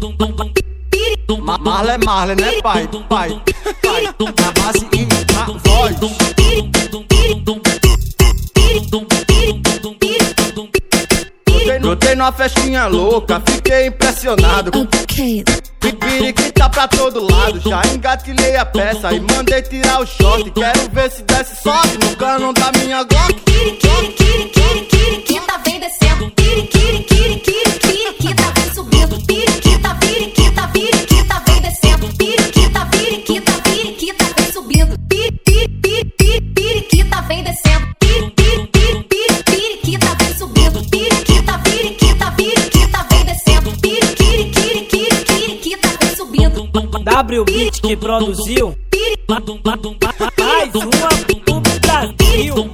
Marley é Marley, né pai? Na base e na voz. Brotei numa festinha louca, fiquei impressionado. Piriquita pra todo lado, já engatilhei a peça e mandei tirar o short. Quero ver se desce sobe no cano da minha Glock. Piriquita vem descendo, piriquita vem subindo, piriquita vem descendo, piriquita vem subindo, piriquita vem descendo, piriquita vem subindo, piriquita vem descendo, piriquita vem subindo. W Beat que produziu mais uma do Brasil.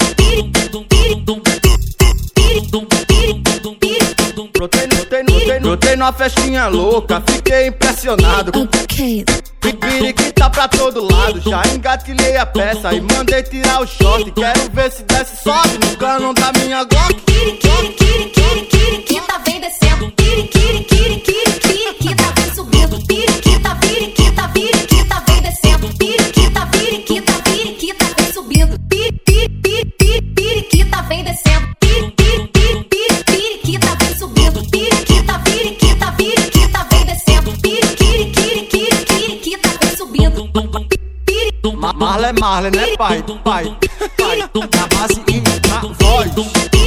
Brotei numa festinha louca, fiquei impressionado. Piriquita pra todo lado, já engatilhei a peça e mandei tirar o short. Quero ver se desce sobe no cano da minha Glock. Piriquita vem descendo, piriquita vem subindo, piriquita vem descendo, piriquita vem subindo, piriquita vem descendo, piriquita vem subindo, piriquita vem descendo, piriquita vem subindo. Marley é Marley, né pai? Na base e na voz.